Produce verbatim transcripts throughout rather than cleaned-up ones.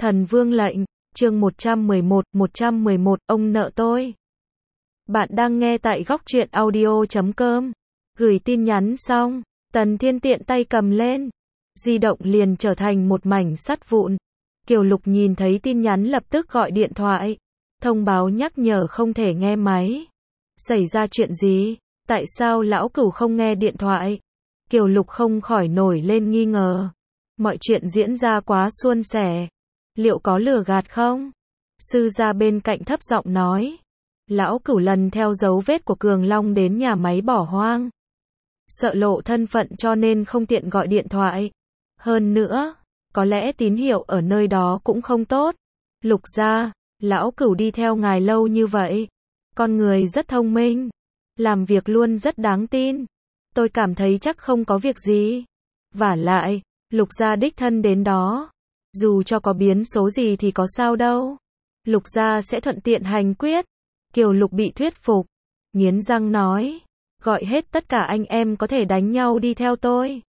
Thần Vương lệnh, chương một trăm mười một, một trăm mười một, ông nợ tôi. Bạn đang nghe tại góc truyện audio chấm com. Gửi tin nhắn xong, Tần Thiên tiện tay cầm lên. Di động liền trở thành một mảnh sắt vụn. Kiều Lục nhìn thấy tin nhắn lập tức gọi điện thoại. Thông báo nhắc nhở không thể nghe máy. Xảy ra chuyện gì? Tại sao lão cửu không nghe điện thoại? Kiều Lục không khỏi nổi lên nghi ngờ. Mọi chuyện diễn ra quá suôn sẻ. Liệu có lừa gạt không? Sư gia bên cạnh thấp giọng nói. Lão cửu lần theo dấu vết của Cường Long đến nhà máy bỏ hoang. Sợ lộ thân phận cho nên không tiện gọi điện thoại. Hơn nữa, có lẽ tín hiệu ở nơi đó cũng không tốt. Lục gia, lão cửu đi theo ngài lâu như vậy. Con người rất thông minh. Làm việc luôn rất đáng tin. Tôi cảm thấy chắc không có việc gì. Vả lại, Lục gia đích thân đến đó. Dù cho có biến số gì thì có sao đâu. Lục gia sẽ thuận tiện hành quyết. Kiều Lục bị thuyết phục. Nghiến răng nói. Gọi hết tất cả anh em có thể đánh nhau đi theo tôi.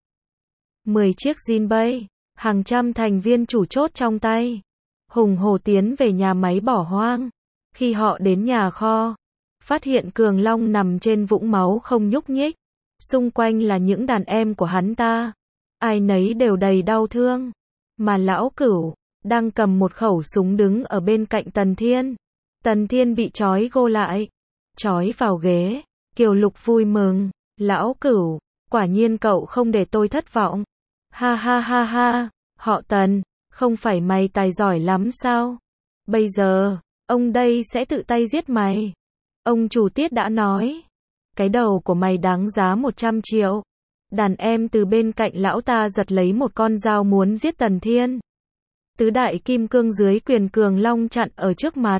Mười chiếc Jinbei. Hàng trăm thành viên chủ chốt trong tay. Hùng hổ tiến về nhà máy bỏ hoang. Khi họ đến nhà kho. Phát hiện Cường Long nằm trên vũng máu không nhúc nhích. Xung quanh là những đàn em của hắn ta. Ai nấy đều đầy đau thương. Mà lão cửu, đang cầm một khẩu súng đứng ở bên cạnh Tần Thiên. Tần Thiên bị trói gô lại. Trói vào ghế. Kiều Lục vui mừng. Lão cửu, quả nhiên cậu không để tôi thất vọng. Ha ha ha ha, họ Tần, không phải mày tài giỏi lắm sao? Bây giờ, ông đây sẽ tự tay giết mày. Ông chủ Tiết đã nói. Cái đầu của mày đáng giá một trăm triệu. Đàn em từ bên cạnh lão ta giật lấy một con dao muốn giết Tần Thiên. Tứ đại kim cương dưới quyền Cường Long chặn ở trước mặt.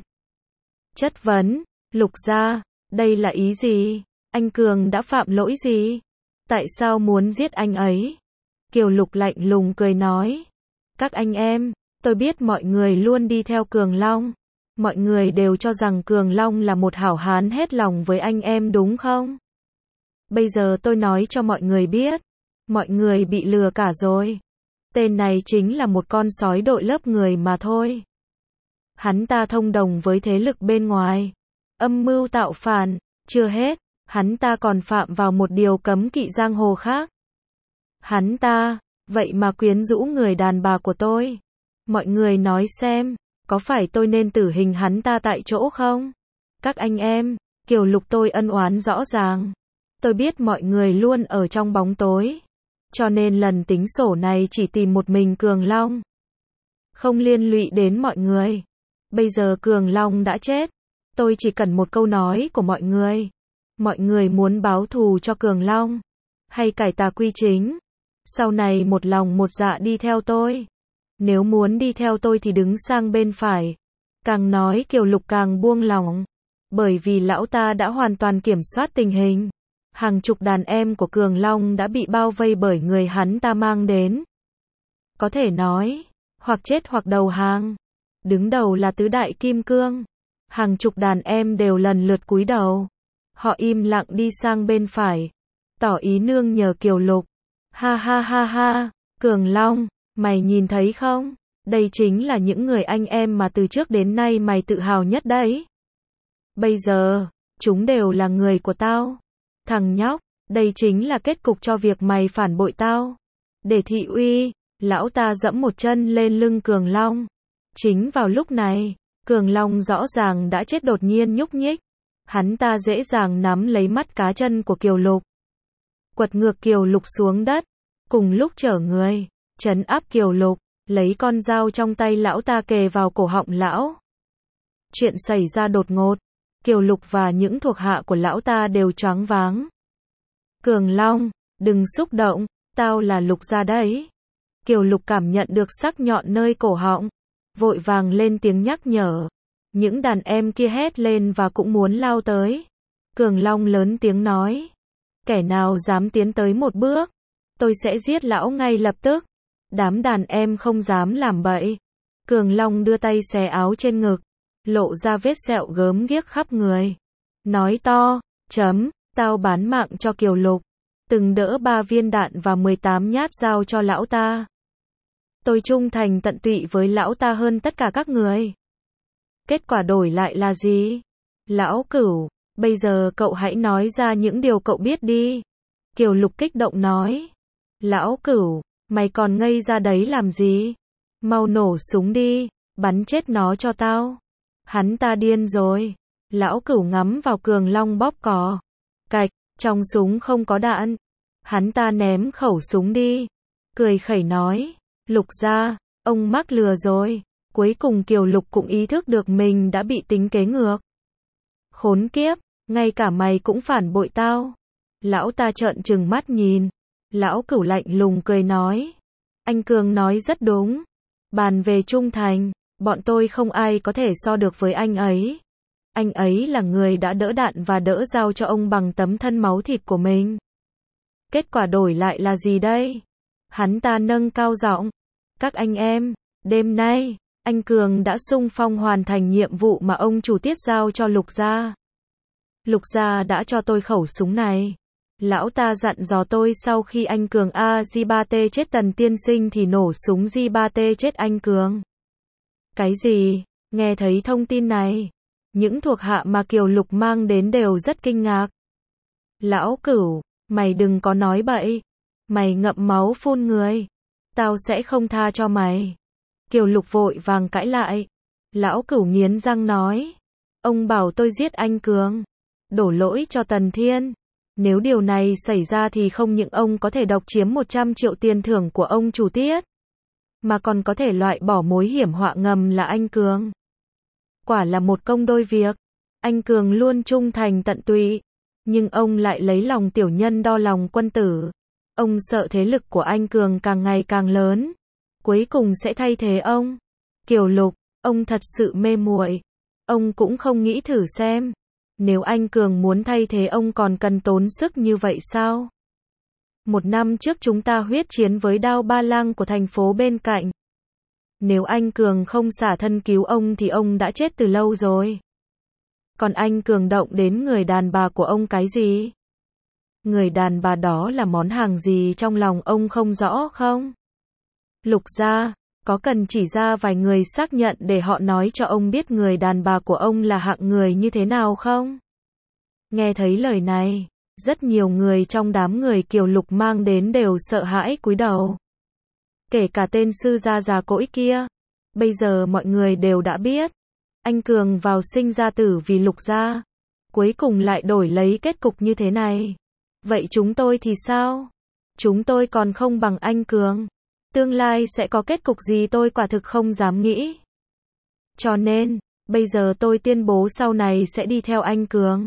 Chất vấn, Lục gia, đây là ý gì? Anh Cường đã phạm lỗi gì? Tại sao muốn giết anh ấy? Kiều Lục lạnh lùng cười nói. Các anh em, tôi biết mọi người luôn đi theo Cường Long. Mọi người đều cho rằng Cường Long là một hảo hán hết lòng với anh em đúng không? Bây giờ tôi nói cho mọi người biết. Mọi người bị lừa cả rồi. Tên này chính là một con sói đội lớp người mà thôi. Hắn ta thông đồng với thế lực bên ngoài. Âm mưu tạo phản. Chưa hết, hắn ta còn phạm vào một điều cấm kỵ giang hồ khác. Hắn ta, vậy mà quyến rũ người đàn bà của tôi. Mọi người nói xem, có phải tôi nên tử hình hắn ta tại chỗ không? Các anh em, Kiều Lục tôi ân oán rõ ràng. Tôi biết mọi người luôn ở trong bóng tối. Cho nên lần tính sổ này chỉ tìm một mình Cường Long. Không liên lụy đến mọi người. Bây giờ Cường Long đã chết. Tôi chỉ cần một câu nói của mọi người. Mọi người muốn báo thù cho Cường Long. Hay cải tà quy chính. Sau này một lòng một dạ đi theo tôi. Nếu muốn đi theo tôi thì đứng sang bên phải. Càng nói Kiều Lục càng buông lòng. Bởi vì lão ta đã hoàn toàn kiểm soát tình hình. Hàng chục đàn em của Cường Long đã bị bao vây bởi người hắn ta mang đến. Có thể nói, hoặc chết hoặc đầu hàng. Đứng đầu là tứ đại kim cương. Hàng chục đàn em đều lần lượt cúi đầu. Họ im lặng đi sang bên phải. Tỏ ý nương nhờ Kiều Lục. Ha ha ha ha, Cường Long, mày nhìn thấy không? Đây chính là những người anh em mà từ trước đến nay mày tự hào nhất đấy. Bây giờ, chúng đều là người của tao. Thằng nhóc, đây chính là kết cục cho việc mày phản bội tao. Để thị uy, lão ta dẫm một chân lên lưng Cường Long. Chính vào lúc này, Cường Long rõ ràng đã chết đột nhiên nhúc nhích. Hắn ta dễ dàng nắm lấy mắt cá chân của Kiều Lục. Quật ngược Kiều Lục xuống đất. Cùng lúc chở người, trấn áp Kiều Lục, lấy con dao trong tay lão ta kề vào cổ họng lão. Chuyện xảy ra đột ngột. Kiều Lục và những thuộc hạ của lão ta đều choáng váng. Cường Long, đừng xúc động, tao là Lục gia đấy. Kiều Lục cảm nhận được sắc nhọn nơi cổ họng. Vội vàng lên tiếng nhắc nhở. Những đàn em kia hét lên và cũng muốn lao tới. Cường Long lớn tiếng nói. Kẻ nào dám tiến tới một bước, tôi sẽ giết lão ngay lập tức. Đám đàn em không dám làm bậy. Cường Long đưa tay xé áo trên ngực. Lộ ra vết sẹo gớm ghiếc khắp người. Nói to, chấm, tao bán mạng cho Kiều Lục. Từng đỡ ba viên đạn và mười tám nhát dao cho lão ta. Tôi trung thành tận tụy với lão ta hơn tất cả các người. Kết quả đổi lại là gì? Lão Cửu, bây giờ cậu hãy nói ra những điều cậu biết đi. Kiều Lục kích động nói. Lão Cửu, mày còn ngây ra đấy làm gì? Mau nổ súng đi, bắn chết nó cho tao. Hắn ta điên rồi. Lão Cửu ngắm vào Cường Long bóp cò. Cạch, trong súng không có đạn. Hắn ta ném khẩu súng đi. Cười khẩy nói. Lục gia, ông mắc lừa rồi. Cuối cùng Kiều Lục cũng ý thức được mình đã bị tính kế ngược. Khốn kiếp, ngay cả mày cũng phản bội tao. Lão ta trợn trừng mắt nhìn. Lão Cửu lạnh lùng cười nói. Anh Cường nói rất đúng. Bàn về trung thành, bọn tôi không ai có thể so được với anh ấy. Anh ấy là người đã đỡ đạn và đỡ dao cho ông bằng tấm thân máu thịt của mình. Kết quả đổi lại là gì đây? Hắn ta nâng cao giọng. Các anh em, đêm nay, anh Cường đã xung phong hoàn thành nhiệm vụ mà ông chủ tiết giao cho Lục gia. Lục gia đã cho tôi khẩu súng này. Lão ta dặn dò tôi sau khi anh Cường A G ba T chết Tần tiên sinh thì nổ súng G ba T chết anh Cường. Cái gì? Nghe thấy thông tin này, những thuộc hạ mà Kiều Lục mang đến đều rất kinh ngạc. Lão Cửu, mày đừng có nói bậy. Mày ngậm máu phun người. Tao sẽ không tha cho mày. Kiều Lục vội vàng cãi lại. Lão Cửu nghiến răng nói. Ông bảo tôi giết anh Cường. Đổ lỗi cho Tần Thiên. Nếu điều này xảy ra thì không những ông có thể độc chiếm một trăm triệu tiền thưởng của ông chủ tiết, mà còn có thể loại bỏ mối hiểm họa ngầm là anh Cường. Quả là một công đôi việc. Anh Cường luôn trung thành tận tụy, nhưng ông lại lấy lòng tiểu nhân đo lòng quân tử. Ông sợ thế lực của anh Cường càng ngày càng lớn, cuối cùng sẽ thay thế ông. Kiều Lục, ông thật sự mê muội. Ông cũng không nghĩ thử xem, nếu anh Cường muốn thay thế ông còn cần tốn sức như vậy sao? Một năm trước chúng ta huyết chiến với Đao Ba Lang của thành phố bên cạnh. Nếu anh Cường không xả thân cứu ông thì ông đã chết từ lâu rồi. Còn anh Cường động đến người đàn bà của ông cái gì? Người đàn bà đó là món hàng gì trong lòng ông không rõ không? Lục gia, có cần chỉ ra vài người xác nhận để họ nói cho ông biết người đàn bà của ông là hạng người như thế nào không? Nghe thấy lời này, rất nhiều người trong đám người Kiều Lục mang đến đều sợ hãi cúi đầu. Kể cả tên sư gia già cỗi kia. Bây giờ mọi người đều đã biết. Anh Cường vào sinh ra tử vì Lục gia. Cuối cùng lại đổi lấy kết cục như thế này. Vậy chúng tôi thì sao? Chúng tôi còn không bằng anh Cường. Tương lai sẽ có kết cục gì tôi quả thực không dám nghĩ. Cho nên, bây giờ tôi tuyên bố sau này sẽ đi theo anh Cường.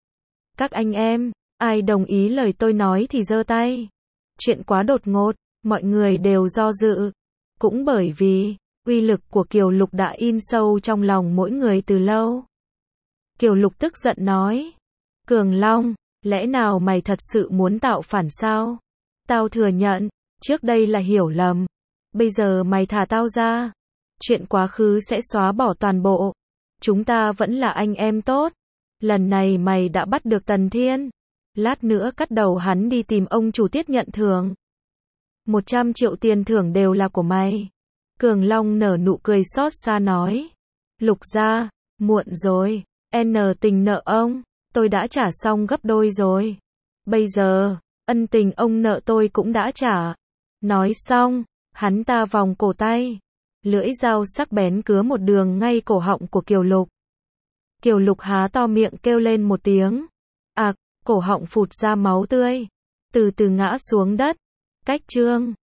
Các anh em, ai đồng ý lời tôi nói thì giơ tay. Chuyện quá đột ngột, mọi người đều do dự. Cũng bởi vì, uy lực của Kiều Lục đã in sâu trong lòng mỗi người từ lâu. Kiều Lục tức giận nói. Cường Long, lẽ nào mày thật sự muốn tạo phản sao? Tao thừa nhận, trước đây là hiểu lầm. Bây giờ mày thả tao ra. Chuyện quá khứ sẽ xóa bỏ toàn bộ. Chúng ta vẫn là anh em tốt. Lần này mày đã bắt được Tần Thiên. Lát nữa cắt đầu hắn đi tìm ông chủ tiết nhận thưởng. Một trăm triệu tiền thưởng đều là của mày. Cường Long nở nụ cười xót xa nói. Lục gia, muộn rồi. N tình nợ ông, tôi đã trả xong gấp đôi rồi. Bây giờ, ân tình ông nợ tôi cũng đã trả. Nói xong, hắn ta vòng cổ tay. Lưỡi dao sắc bén cứa một đường ngay cổ họng của Kiều Lục. Kiều Lục há to miệng kêu lên một tiếng. Ạc, cổ họng phụt ra máu tươi. Từ từ ngã xuống đất. Cách chương